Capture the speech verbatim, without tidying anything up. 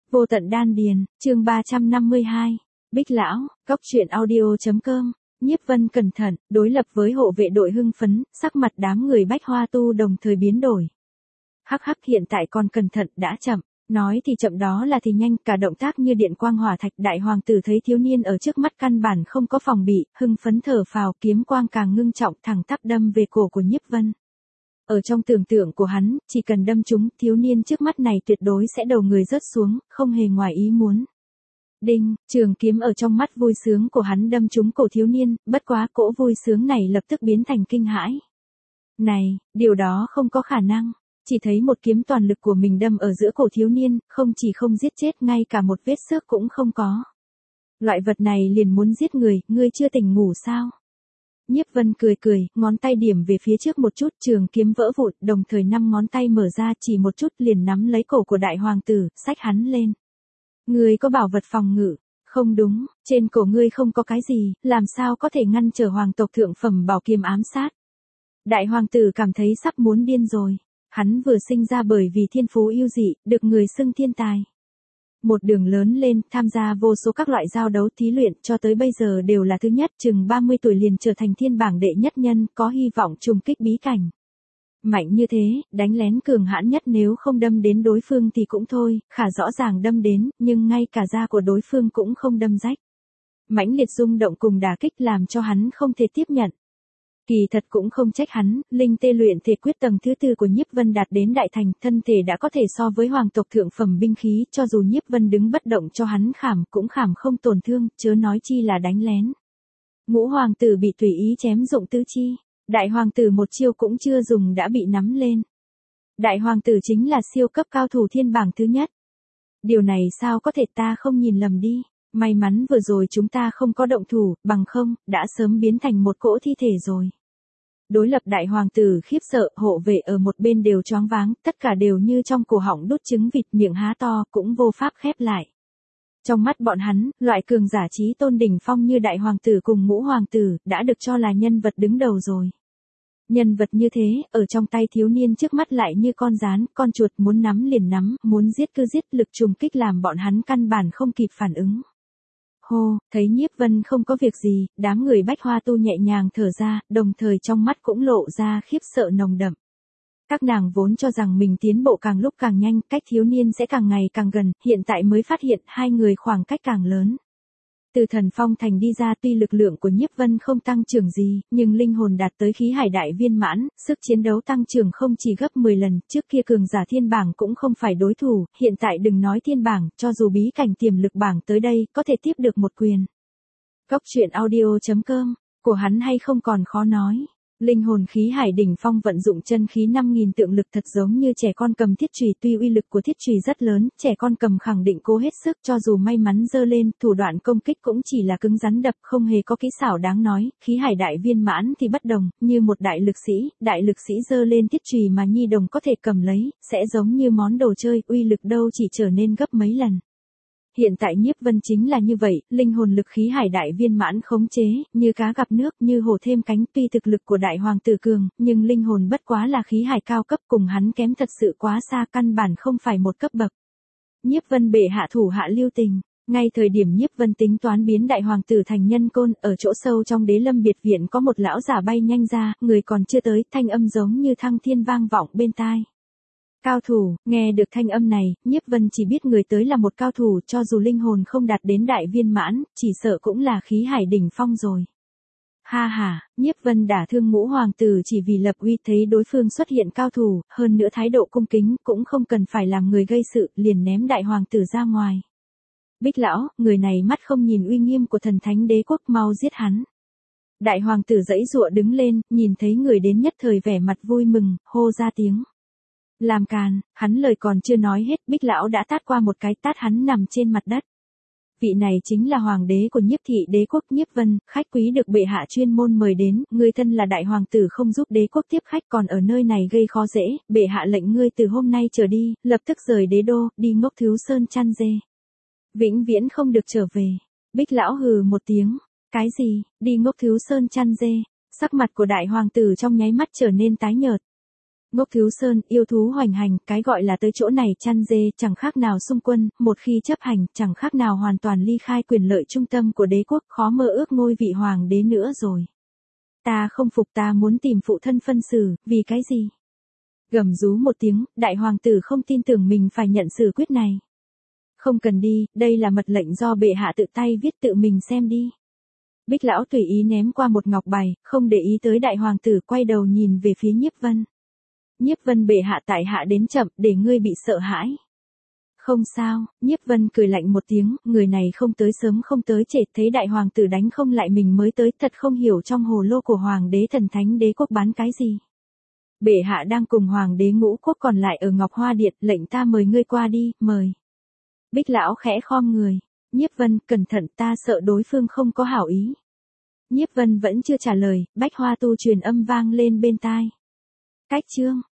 Vô tận đan điền, chương ba trăm năm mươi hai. Bích lão, góc truyện audio.com. Nhiếp Vân cẩn thận, đối lập với hộ vệ đội hưng phấn, sắc mặt đám người Bách Hoa Tu đồng thời biến đổi. Hắc hắc, hiện tại còn cẩn thận đã chậm, nói thì chậm đó là thì nhanh, cả động tác như điện quang hỏa thạch. Đại hoàng tử thấy thiếu niên ở trước mắt căn bản không có phòng bị, hưng phấn thở phào, kiếm quang càng ngưng trọng thẳng tắp đâm về cổ của Nhiếp Vân. Ở trong tưởng tượng của hắn, chỉ cần đâm trúng, thiếu niên trước mắt này tuyệt đối sẽ đầu người rớt xuống, không hề ngoài ý muốn. Đinh, trường kiếm ở trong mắt vui sướng của hắn đâm trúng cổ thiếu niên, bất quá cỗ vui sướng này lập tức biến thành kinh hãi. Này, điều đó không có khả năng, chỉ thấy một kiếm toàn lực của mình đâm ở giữa cổ thiếu niên, không chỉ không giết chết, ngay cả một vết xước cũng không có. Loại vật này liền muốn giết người, ngươi chưa tỉnh ngủ sao? Nhiếp Vân cười cười, ngón tay điểm về phía trước một chút, trường kiếm vỡ vụn, đồng thời năm ngón tay mở ra chỉ một chút liền nắm lấy cổ của đại hoàng tử, xách hắn lên. Ngươi có bảo vật phòng ngự? Không đúng, trên cổ ngươi không có cái gì, làm sao có thể ngăn trở hoàng tộc thượng phẩm bảo kiếm ám sát? Đại hoàng tử cảm thấy sắp muốn điên rồi. Hắn vừa sinh ra bởi vì thiên phú yêu dị, được người xưng thiên tài. Một đường lớn lên, tham gia vô số các loại giao đấu thí luyện, cho tới bây giờ đều là thứ nhất, chừng ba mươi tuổi liền trở thành thiên bảng đệ nhất nhân, có hy vọng trùng kích bí cảnh. Mạnh như thế, đánh lén cường hãn nhất, nếu không đâm đến đối phương thì cũng thôi, khả rõ ràng đâm đến, nhưng ngay cả da của đối phương cũng không đâm rách. Mãnh liệt rung động cùng đả kích làm cho hắn không thể tiếp nhận. Kỳ thật cũng không trách hắn, linh tê luyện thể quyết tầng thứ tư của Nhiếp Vân đạt đến đại thành, thân thể đã có thể so với hoàng tộc thượng phẩm binh khí, cho dù Nhiếp Vân đứng bất động cho hắn khảm cũng khảm không tổn thương, chớ nói chi là đánh lén. Ngũ hoàng tử bị tùy ý chém dụng tứ chi, đại hoàng tử một chiêu cũng chưa dùng đã bị nắm lên. Đại hoàng tử chính là siêu cấp cao thủ thiên bảng thứ nhất. Điều này sao có thể, ta không nhìn lầm đi. May mắn vừa rồi chúng ta không có động thủ, bằng không, đã sớm biến thành một cỗ thi thể rồi. Đối lập đại hoàng tử khiếp sợ, hộ vệ ở một bên đều choáng váng, tất cả đều như trong cổ họng đút trứng vịt, miệng há to, cũng vô pháp khép lại. Trong mắt bọn hắn, loại cường giả trí tôn đỉnh phong như đại hoàng tử cùng ngũ hoàng tử, đã được cho là nhân vật đứng đầu rồi. Nhân vật như thế, ở trong tay thiếu niên trước mắt lại như con gián, con chuột, muốn nắm liền nắm, muốn giết cứ giết, lực trùng kích làm bọn hắn căn bản không kịp phản ứng. Hô, thấy Nhiếp Vân không có việc gì, đám người Bách Hoa Tu nhẹ nhàng thở ra, đồng thời trong mắt cũng lộ ra khiếp sợ nồng đậm. Các nàng vốn cho rằng mình tiến bộ càng lúc càng nhanh, cách thiếu niên sẽ càng ngày càng gần, hiện tại mới phát hiện hai người khoảng cách càng lớn. Từ Thần Phong Thành đi ra, tuy lực lượng của Nhiếp Vân không tăng trưởng gì, nhưng linh hồn đạt tới khí hải đại viên mãn, sức chiến đấu tăng trưởng không chỉ gấp mười lần, trước kia cường giả thiên bảng cũng không phải đối thủ, hiện tại đừng nói thiên bảng, cho dù bí cảnh tiềm lực bảng tới đây, có thể tiếp được một quyền. Góc truyện audio.com, của hắn hay không còn khó nói. Linh hồn khí hải đỉnh phong vận dụng chân khí năm nghìn tượng lực, thật giống như trẻ con cầm thiết chùy, tuy uy lực của thiết chùy rất lớn, trẻ con cầm khẳng định cố hết sức, cho dù may mắn giơ lên, thủ đoạn công kích cũng chỉ là cứng rắn đập, không hề có kỹ xảo đáng nói. Khí hải đại viên mãn thì bất đồng, như một đại lực sĩ, đại lực sĩ giơ lên thiết chùy mà nhi đồng có thể cầm lấy, sẽ giống như món đồ chơi, uy lực đâu chỉ trở nên gấp mấy lần. Hiện tại Nhiếp Vân chính là như vậy, linh hồn lực khí hải đại viên mãn khống chế, như cá gặp nước, như hổ thêm cánh, tuy thực lực của đại hoàng tử cường, nhưng linh hồn bất quá là khí hải cao cấp, cùng hắn kém thật sự quá xa, căn bản không phải một cấp bậc. Nhiếp Vân bệ hạ thủ hạ lưu tình, ngay thời điểm Nhiếp Vân tính toán biến đại hoàng tử thành nhân côn, ở chỗ sâu trong Đế Lâm biệt viện có một lão giả bay nhanh ra, người còn chưa tới, thanh âm giống như thăng thiên vang vọng bên tai. Cao thủ, nghe được thanh âm này, Nhiếp Vân chỉ biết người tới là một cao thủ, cho dù linh hồn không đạt đến đại viên mãn, chỉ sợ cũng là khí hải đỉnh phong rồi. Ha ha, Nhiếp Vân đả thương ngũ hoàng tử chỉ vì lập uy, thấy đối phương xuất hiện cao thủ, hơn nữa thái độ cung kính, cũng không cần phải làm người gây sự, liền ném đại hoàng tử ra ngoài. Bích lão, người này mắt không nhìn uy nghiêm của thần thánh đế quốc, mau giết hắn. Đại hoàng tử giãy giụa đứng lên, nhìn thấy người đến nhất thời vẻ mặt vui mừng, hô ra tiếng. Làm càn, hắn lời còn chưa nói hết, Bích lão đã tát qua một cái, tát hắn nằm trên mặt đất. Vị này chính là hoàng đế của Nhiếp thị đế quốc Nhiếp Vân, khách quý được bệ hạ chuyên môn mời đến, ngươi thân là đại hoàng tử không giúp đế quốc tiếp khách còn ở nơi này gây khó dễ, bệ hạ lệnh ngươi từ hôm nay trở đi, lập tức rời đế đô, đi Ngốc Thiếu Sơn chăn dê. Vĩnh viễn không được trở về. Bích lão hừ một tiếng, cái gì, đi Ngốc Thiếu Sơn chăn dê, sắc mặt của đại hoàng tử trong nháy mắt trở nên tái nhợt. Ngốc Thiếu Sơn, yêu thú hoành hành, cái gọi là tới chỗ này chăn dê, chẳng khác nào xung quân, một khi chấp hành, chẳng khác nào hoàn toàn ly khai quyền lợi trung tâm của đế quốc, khó mơ ước ngôi vị hoàng đế nữa rồi. Ta không phục, ta muốn tìm phụ thân phân xử, vì cái gì? Gầm rú một tiếng, đại hoàng tử không tin tưởng mình phải nhận xử quyết này. Không cần đi, đây là mật lệnh do bệ hạ tự tay viết, tự mình xem đi. Bích lão tùy ý ném qua một ngọc bài, không để ý tới đại hoàng tử, quay đầu nhìn về phía Nhiếp Vân. Nhiếp Vân, bệ hạ tại hạ đến chậm, để ngươi bị sợ hãi. Không sao, Nhiếp Vân cười lạnh một tiếng, người này không tới sớm không tới trễ, thấy đại hoàng tử đánh không lại mình mới tới, thật không hiểu trong hồ lô của hoàng đế thần thánh đế quốc bán cái gì. Bệ hạ đang cùng hoàng đế ngũ quốc còn lại ở Ngọc Hoa Điện, lệnh ta mời ngươi qua đi, mời. Bích lão khẽ khom người. Nhiếp Vân, cẩn thận, ta sợ đối phương không có hảo ý. Nhiếp Vân vẫn chưa trả lời, Bách Hoa Tu truyền âm vang lên bên tai. Cách chương.